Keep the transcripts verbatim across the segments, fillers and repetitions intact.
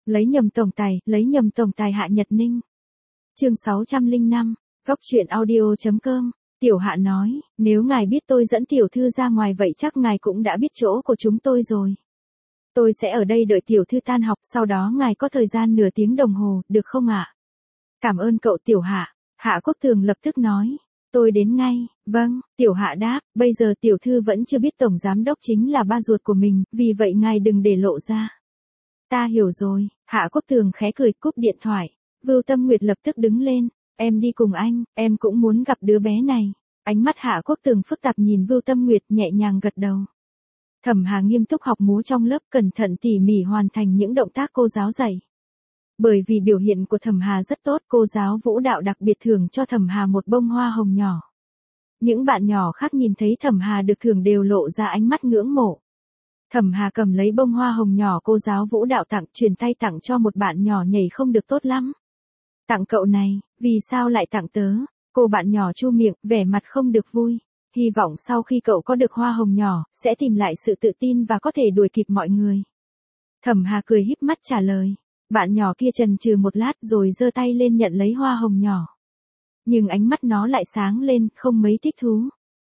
Lấy nhầm tổng tài, lấy nhầm tổng tài Hạ Nhật Ninh. Chương sáu trăm lẻ năm, Góc truyện audio chấm com. Tiểu Hạ nói, nếu ngài biết tôi dẫn tiểu thư ra ngoài vậy chắc ngài cũng đã biết chỗ của chúng tôi rồi. Tôi sẽ ở đây đợi tiểu thư tan học, sau đó ngài có thời gian nửa tiếng đồng hồ, được không ạ? Cảm ơn cậu Tiểu Hạ. Hạ Quốc Tường lập tức nói. Tôi đến ngay. Vâng, Tiểu Hạ đáp, bây giờ tiểu thư vẫn chưa biết tổng giám đốc chính là ba ruột của mình, vì vậy ngài đừng để lộ ra. Ta hiểu rồi. Hạ Quốc Tường khẽ cười cúp điện thoại. Vưu Tâm Nguyệt lập tức đứng lên. Em đi cùng anh, em cũng muốn gặp đứa bé này. Ánh mắt Hạ Quốc Tường phức tạp nhìn Vưu Tâm Nguyệt nhẹ nhàng gật đầu. Thẩm Hà nghiêm túc học múa trong lớp, cẩn thận tỉ mỉ hoàn thành những động tác cô giáo dạy. Bởi vì biểu hiện của Thẩm Hà rất tốt, cô giáo vũ đạo đặc biệt thưởng cho Thẩm Hà một bông hoa hồng nhỏ. Những bạn nhỏ khác nhìn thấy Thẩm Hà được thưởng đều lộ ra ánh mắt ngưỡng mộ. Thẩm Hà cầm lấy bông hoa hồng nhỏ cô giáo vũ đạo tặng, truyền tay tặng cho một bạn nhỏ nhảy không được tốt lắm. Tặng cậu này, vì sao lại tặng tớ? Cô bạn nhỏ chu miệng, vẻ mặt không được vui. Hy vọng sau khi cậu có được hoa hồng nhỏ, sẽ tìm lại sự tự tin và có thể đuổi kịp mọi người. Thẩm Hà cười híp mắt trả lời. Bạn nhỏ kia chần chừ một lát rồi giơ tay lên nhận lấy hoa hồng nhỏ. Nhưng ánh mắt nó lại sáng lên, không mấy thích thú.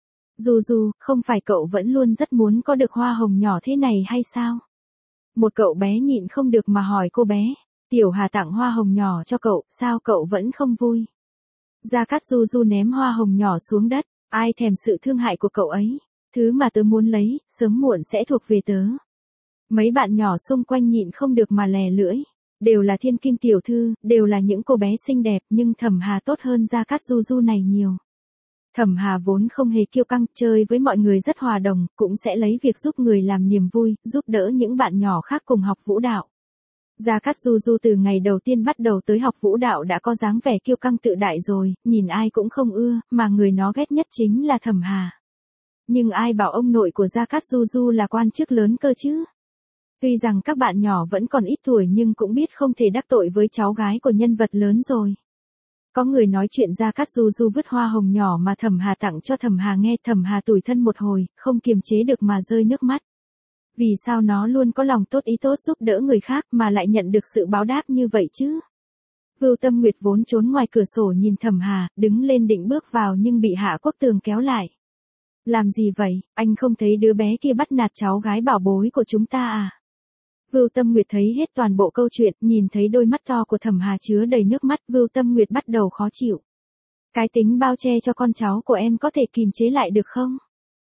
Du Du, không phải cậu vẫn luôn rất muốn có được hoa hồng nhỏ thế này hay sao? Một cậu bé nhịn không được mà hỏi cô bé. Tiểu Hà tặng hoa hồng nhỏ cho cậu, sao cậu vẫn không vui? Gia Cát Du Du ném hoa hồng nhỏ xuống đất. Ai thèm sự thương hại của cậu ấy? Thứ mà tớ muốn lấy, sớm muộn sẽ thuộc về tớ. Mấy bạn nhỏ xung quanh nhịn không được mà lè lưỡi. Đều là thiên kim tiểu thư, đều là những cô bé xinh đẹp, nhưng Thẩm Hà tốt hơn Gia Cát Du Du này nhiều. Thẩm Hà vốn không hề kiêu căng, chơi với mọi người rất hòa đồng, cũng sẽ lấy việc giúp người làm niềm vui, giúp đỡ những bạn nhỏ khác cùng học vũ đạo. Gia Cát Du Du từ ngày đầu tiên bắt đầu tới học vũ đạo đã có dáng vẻ kiêu căng tự đại rồi, nhìn ai cũng không ưa, mà người nó ghét nhất chính là Thẩm Hà. Nhưng ai bảo ông nội của Gia Cát Du Du là quan chức lớn cơ chứ? Tuy rằng các bạn nhỏ vẫn còn ít tuổi nhưng cũng biết không thể đắc tội với cháu gái của nhân vật lớn rồi. Có người nói chuyện Gia Cát Du Du vứt hoa hồng nhỏ mà Thẩm Hà tặng cho Thẩm Hà nghe, Thẩm Hà tủi thân một hồi, không kiềm chế được mà rơi nước mắt. Vì sao nó luôn có lòng tốt ý tốt giúp đỡ người khác mà lại nhận được sự báo đáp như vậy chứ? Vưu Tâm Nguyệt vốn trốn ngoài cửa sổ nhìn Thẩm Hà, đứng lên định bước vào nhưng bị Hạ Quốc Tường kéo lại. Làm gì vậy, anh không thấy đứa bé kia bắt nạt cháu gái bảo bối của chúng ta à? Vưu Tâm Nguyệt thấy hết toàn bộ câu chuyện, nhìn thấy đôi mắt to của Thẩm Hà chứa đầy nước mắt, Vưu Tâm Nguyệt bắt đầu khó chịu. Cái tính bao che cho con cháu của em có thể kìm chế lại được không?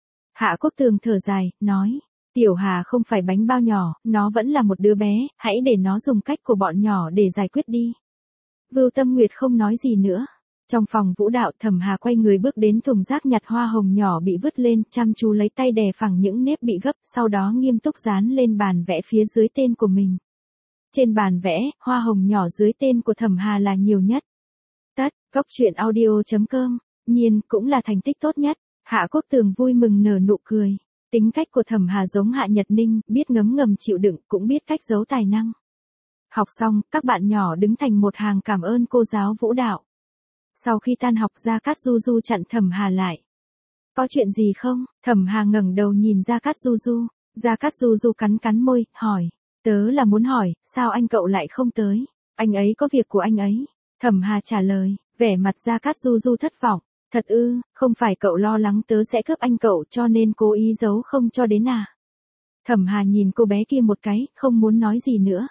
Hạ Quốc Tường thở dài, nói. Tiểu Hà không phải bánh bao nhỏ, nó vẫn là một đứa bé, hãy để nó dùng cách của bọn nhỏ để giải quyết đi. Vưu Tâm Nguyệt không nói gì nữa. Trong phòng vũ đạo, Thẩm Hà quay người bước đến thùng rác nhặt hoa hồng nhỏ bị vứt lên, chăm chú lấy tay đè phẳng những nếp bị gấp, sau đó nghiêm túc dán lên bàn vẽ phía dưới tên của mình. Trên bàn vẽ, hoa hồng nhỏ dưới tên của Thẩm Hà là nhiều nhất. Tất, góc truyện audio chấm com, nhiên, cũng là thành tích tốt nhất. Hạ Quốc Tường vui mừng nở nụ cười. Tính cách của Thẩm Hà giống Hạ Nhật Ninh, biết ngấm ngầm chịu đựng, cũng biết cách giấu tài năng. Học xong, các bạn nhỏ đứng thành một hàng cảm ơn cô giáo vũ đạo. Sau khi tan học, Gia Cát Du Du chặn Thẩm Hà lại. Có chuyện gì không? Thẩm Hà ngẩng đầu nhìn Gia Cát Du Du. Gia Cát Du Du cắn cắn môi, hỏi. Tớ là muốn hỏi, sao anh cậu lại không tới? Anh ấy có việc của anh ấy. Thẩm Hà trả lời, vẻ mặt Gia Cát Du Du thất vọng. Thật ư, không phải cậu lo lắng tớ sẽ cướp anh cậu cho nên cố ý giấu không cho đến à? Thẩm Hà nhìn cô bé kia một cái, không muốn nói gì nữa.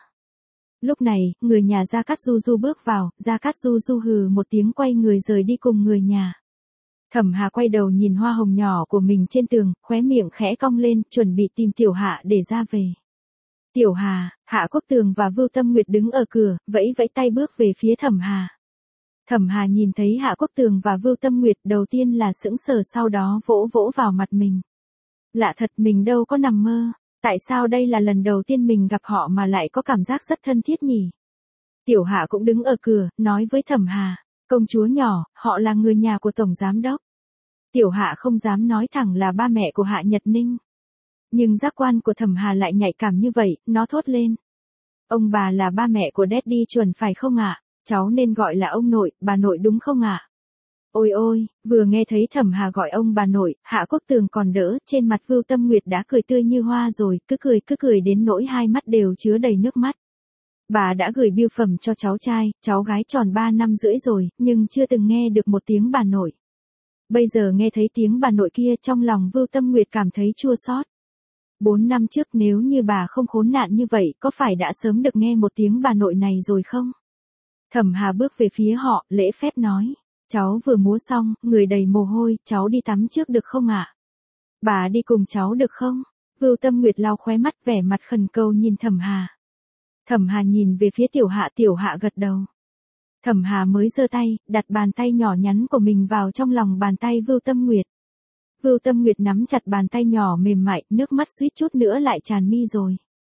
Lúc này, người nhà Gia Cát Du Du bước vào, Gia Cát Du Du hừ một tiếng quay người rời đi cùng người nhà. Thẩm Hà quay đầu nhìn hoa hồng nhỏ của mình trên tường, khóe miệng khẽ cong lên, chuẩn bị tìm Tiểu Hạ để ra về. Tiểu Hà, Hạ Quốc Tường và Vưu Tâm Nguyệt đứng ở cửa, vẫy vẫy tay bước về phía Thẩm Hà. Thẩm Hà nhìn thấy Hạ Quốc Tường và Vưu Tâm Nguyệt, đầu tiên là sững sờ, sau đó vỗ vỗ vào mặt mình. Lạ thật, mình đâu có nằm mơ, tại sao đây là lần đầu tiên mình gặp họ mà lại có cảm giác rất thân thiết nhỉ? Tiểu Hạ cũng đứng ở cửa, nói với Thẩm Hà, công chúa nhỏ, họ là người nhà của tổng giám đốc. Tiểu Hạ không dám nói thẳng là ba mẹ của Hạ Nhật Ninh. Nhưng giác quan của Thẩm Hà lại nhạy cảm như vậy, nó thốt lên. Ông bà là ba mẹ của Daddy chuẩn phải không ạ? Cháu nên gọi là ông nội, bà nội đúng không ạ? Ôi ôi, vừa nghe thấy Thẩm Hà gọi ông bà nội, Hạ Quốc Tường còn đỡ, trên mặt Vưu Tâm Nguyệt đã cười tươi như hoa rồi, cứ cười cứ cười đến nỗi hai mắt đều chứa đầy nước mắt. Bà đã gửi bưu phẩm cho cháu trai, cháu gái tròn ba năm rưỡi rồi, nhưng chưa từng nghe được một tiếng bà nội. Bây giờ nghe thấy tiếng bà nội kia, trong lòng Vưu Tâm Nguyệt cảm thấy chua xót. Bốn năm trước nếu như bà không khốn nạn như vậy, có phải đã sớm được nghe một tiếng bà nội này rồi không? Thẩm Hà bước về phía họ, lễ phép nói. Cháu vừa múa xong, người đầy mồ hôi, cháu đi tắm trước được không ạ? Bà đi cùng cháu được không? Vưu Tâm Nguyệt lau khóe mắt, vẻ mặt khẩn cầu nhìn Thẩm Hà. Thẩm Hà nhìn về phía Tiểu Hạ, Tiểu Hạ gật đầu. Thẩm Hà mới giơ tay, đặt bàn tay nhỏ nhắn của mình vào trong lòng bàn tay Vưu Tâm Nguyệt. Vưu Tâm Nguyệt nắm chặt bàn tay nhỏ mềm mại, nước mắt suýt chút nữa lại tràn mi rồi.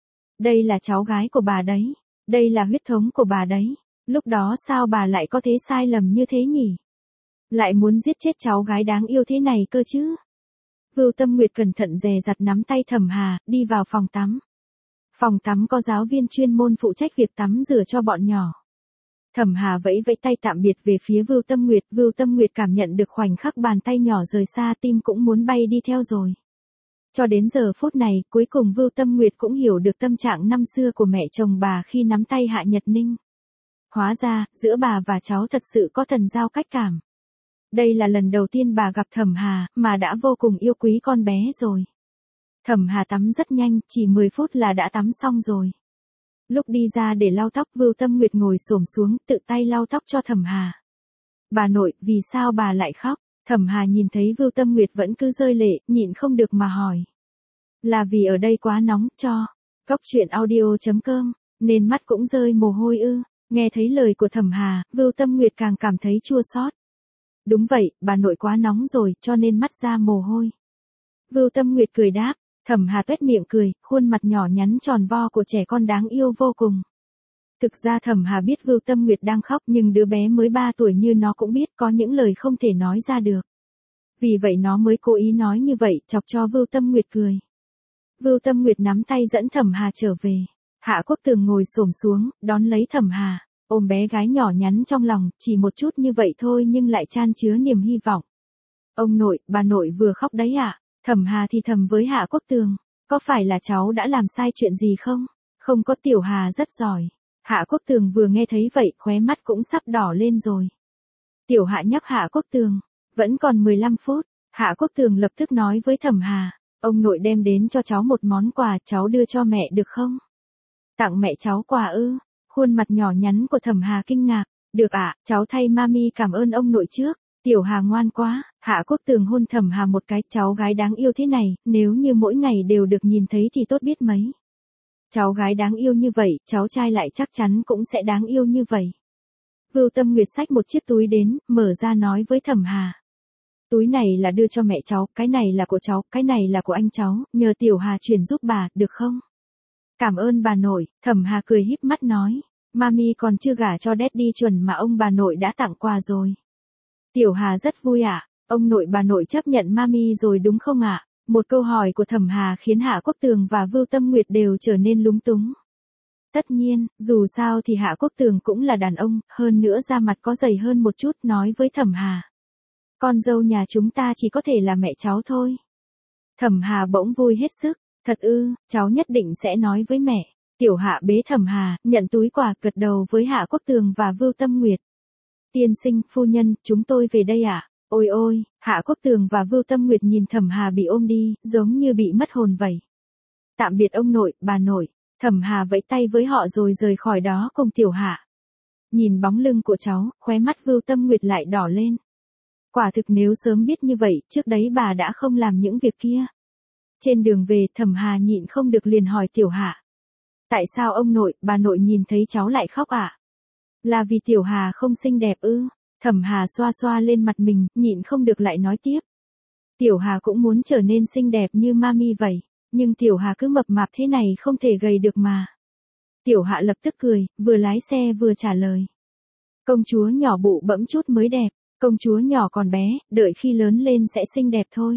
Đây là cháu gái của bà đấy. Đây là huyết thống của bà đấy. Lúc đó sao bà lại có thế sai lầm như thế nhỉ? Lại muốn giết chết cháu gái đáng yêu thế này cơ chứ? Vưu Tâm Nguyệt cẩn thận dè dặt nắm tay Thẩm Hà, đi vào phòng tắm. Phòng tắm có giáo viên chuyên môn phụ trách việc tắm rửa cho bọn nhỏ. Thẩm Hà vẫy vẫy tay tạm biệt về phía Vưu Tâm Nguyệt. Vưu Tâm Nguyệt cảm nhận được khoảnh khắc bàn tay nhỏ rời xa, tim cũng muốn bay đi theo rồi. Cho đến giờ phút này, cuối cùng Vưu Tâm Nguyệt cũng hiểu được tâm trạng năm xưa của mẹ chồng bà khi nắm tay Hạ Nhật Ninh. Hóa ra, giữa bà và cháu thật sự có thần giao cách cảm. Đây là lần đầu tiên bà gặp Thẩm Hà, mà đã vô cùng yêu quý con bé rồi. Thẩm Hà tắm rất nhanh, chỉ mười phút là đã tắm xong rồi. Lúc đi ra để lau tóc, Vưu Tâm Nguyệt ngồi xổm xuống, tự tay lau tóc cho Thẩm Hà. Bà nội, vì sao bà lại khóc? Thẩm Hà nhìn thấy Vưu Tâm Nguyệt vẫn cứ rơi lệ, nhịn không được mà hỏi. Là vì ở đây quá nóng, cho. Cóc truyện audio chấm com, nên mắt cũng rơi mồ hôi ư. Nghe thấy lời của Thẩm Hà, Vưu Tâm Nguyệt càng cảm thấy chua xót. Đúng vậy, bà nội quá nóng rồi, cho nên mắt ra mồ hôi. Vưu Tâm Nguyệt cười đáp. Thẩm Hà tuét miệng cười, khuôn mặt nhỏ nhắn tròn vo của trẻ con đáng yêu vô cùng. Thực ra Thẩm Hà biết Vưu Tâm Nguyệt đang khóc, nhưng đứa bé mới ba tuổi như nó cũng biết có những lời không thể nói ra được. Vì vậy nó mới cố ý nói như vậy, chọc cho Vưu Tâm Nguyệt cười. Vưu Tâm Nguyệt nắm tay dẫn Thẩm Hà trở về. Hạ Quốc Tường ngồi xổm xuống, đón lấy Thẩm Hà, ôm bé gái nhỏ nhắn trong lòng, chỉ một chút như vậy thôi nhưng lại chan chứa niềm hy vọng. Ông nội, bà nội vừa khóc đấy ạ. À? Thẩm Hà thì thầm với Hạ Quốc Tường, có phải là cháu đã làm sai chuyện gì không? Không có, Tiểu Hà rất giỏi. Hạ Quốc Tường vừa nghe thấy vậy, khóe mắt cũng sắp đỏ lên rồi. Tiểu Hạ nhắc Hạ Quốc Tường, vẫn còn mười lăm phút, Hạ Quốc Tường lập tức nói với Thẩm Hà, ông nội đem đến cho cháu một món quà, cháu đưa cho mẹ được không? Tặng mẹ cháu quà ư? Khuôn mặt nhỏ nhắn của Thẩm Hà kinh ngạc, được ạ, à, cháu thay mami cảm ơn ông nội trước. Tiểu Hà ngoan quá. Hạ Quốc Tường hôn Thẩm Hà một cái, cháu gái đáng yêu thế này, nếu như mỗi ngày đều được nhìn thấy thì tốt biết mấy. Cháu gái đáng yêu như vậy, cháu trai lại chắc chắn cũng sẽ đáng yêu như vậy. Vưu Tâm Nguyệt xách một chiếc túi đến, mở ra nói với Thẩm Hà. Túi này là đưa cho mẹ cháu, cái này là của cháu, cái này là của anh cháu, nhờ Tiểu Hà chuyển giúp bà, được không? Cảm ơn bà nội, Thẩm Hà cười híp mắt nói. Mami còn chưa gả cho Daddy chuẩn mà ông bà nội đã tặng quà rồi. Tiểu Hà rất vui ạ. À? Ông nội bà nội chấp nhận mami rồi đúng không ạ? À? Một câu hỏi của Thẩm Hà khiến Hạ Quốc Tường và Vưu Tâm Nguyệt đều trở nên lúng túng. Tất nhiên, dù sao thì Hạ Quốc Tường cũng là đàn ông, hơn nữa da mặt có dày hơn một chút, nói với Thẩm Hà. Con dâu nhà chúng ta chỉ có thể là mẹ cháu thôi. Thẩm Hà bỗng vui hết sức. Thật ư, cháu nhất định sẽ nói với mẹ. Tiểu Hạ bế Thẩm Hà, nhận túi quà, gật đầu với Hạ Quốc Tường và Vưu Tâm Nguyệt. Tiên sinh, phu nhân, chúng tôi về đây ạ. À? Ôi ôi, Hạ Quốc Tường và Vưu Tâm Nguyệt nhìn Thẩm Hà bị ôm đi, giống như bị mất hồn vậy. Tạm biệt ông nội, bà nội. Thẩm Hà vẫy tay với họ rồi rời khỏi đó cùng Tiểu Hạ. Nhìn bóng lưng của cháu, khóe mắt Vưu Tâm Nguyệt lại đỏ lên. Quả thực nếu sớm biết như vậy, trước đấy bà đã không làm những việc kia. Trên đường về, Thẩm Hà nhịn không được liền hỏi Tiểu Hạ. Tại sao ông nội, bà nội nhìn thấy cháu lại khóc ạ? À? Là vì Tiểu Hà không xinh đẹp ư? Thẩm Hà xoa xoa lên mặt mình, nhịn không được lại nói tiếp. Tiểu Hà cũng muốn trở nên xinh đẹp như mami vậy, nhưng Tiểu Hà cứ mập mạp thế này không thể gầy được mà. Tiểu Hạ lập tức cười, vừa lái xe vừa trả lời. Công chúa nhỏ bụ bẫm chút mới đẹp, công chúa nhỏ còn bé, đợi khi lớn lên sẽ xinh đẹp thôi.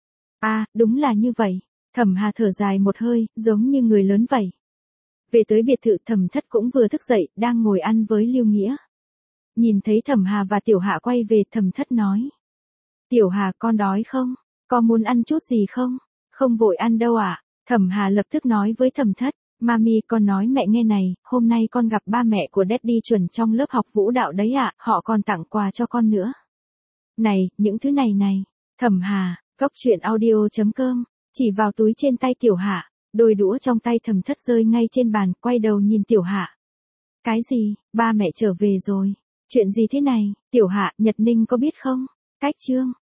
À, đúng là như vậy. Thẩm Hà thở dài một hơi, giống như người lớn vậy. Về tới biệt thự, Thẩm Thất cũng vừa thức dậy, đang ngồi ăn với Lưu Nghĩa. Nhìn thấy Thẩm Hà và Tiểu Hạ quay về, Thẩm Thất nói. Tiểu Hà, con đói không? Con muốn ăn chút gì không? Không vội ăn đâu ạ. À? Thẩm Hà lập tức nói với Thẩm Thất. Mami, con nói mẹ nghe này, hôm nay con gặp ba mẹ của Daddy chuẩn trong lớp học vũ đạo đấy ạ, họ còn tặng quà cho con nữa. Này, những thứ này này. Thẩm Hà, Cốc truyện audio chấm com, chỉ vào túi trên tay Tiểu Hạ, đôi đũa trong tay Thẩm Thất rơi ngay trên bàn, quay đầu nhìn Tiểu Hạ. Cái gì, ba mẹ trở về rồi? Chuyện gì thế này, Tiểu Hạ, Nhật Ninh có biết không? Cách chương